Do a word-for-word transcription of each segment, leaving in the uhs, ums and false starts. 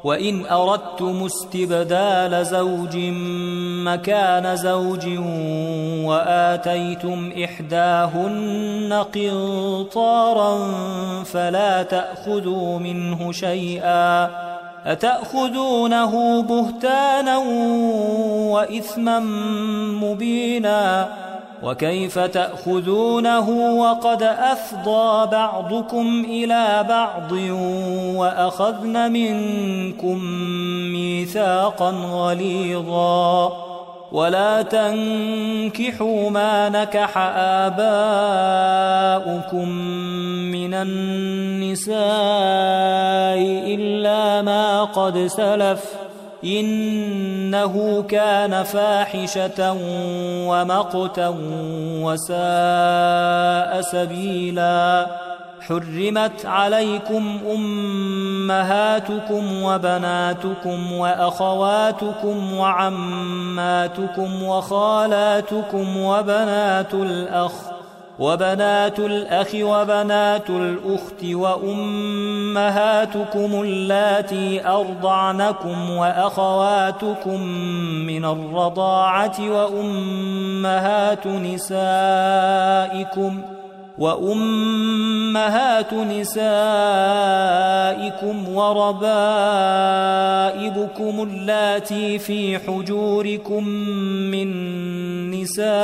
وإن أردتم استبدال زوج مكان زوج وآتيتم إحداهن قنطارا فلا تأخذوا منه شيئا أتأخذونه بهتانا وإثما مبينا وكيف تأخذونه وقد أفضى بعضكم إلى بعض وأخذن منكم ميثاقا غليظا ولا تنكحوا ما نكح آباؤكم من النساء إلا ما قد سلف إنه كان فاحشة ومقتا وساء سبيلا حرمت عليكم أمهاتكم وبناتكم وأخواتكم وعماتكم وخالاتكم وبنات الأخ وبنات الأخ وبنات الأخت وأمهاتكم اللاتي أرضعنكم وأخواتكم من الرضاعة وأمهات نسائكم وأمهات نسائكم وربائبكم اللاتي في حجوركم من نسائكم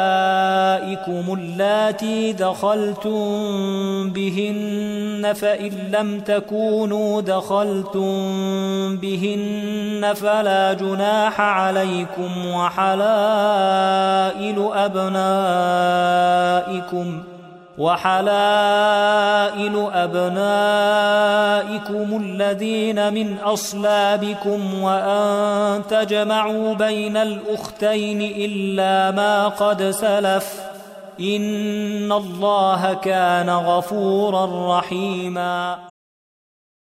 اللاتي دخلتم بهن فإن لم تكونوا دخلتم بهن فلا جناح عليكم وحلائل أبنائكم وحلائل أبنائكم الذين من أصلابكم وأن تجمعوا بين الأختين إلا ما قد سلف إن الله كان غفورا رحيما.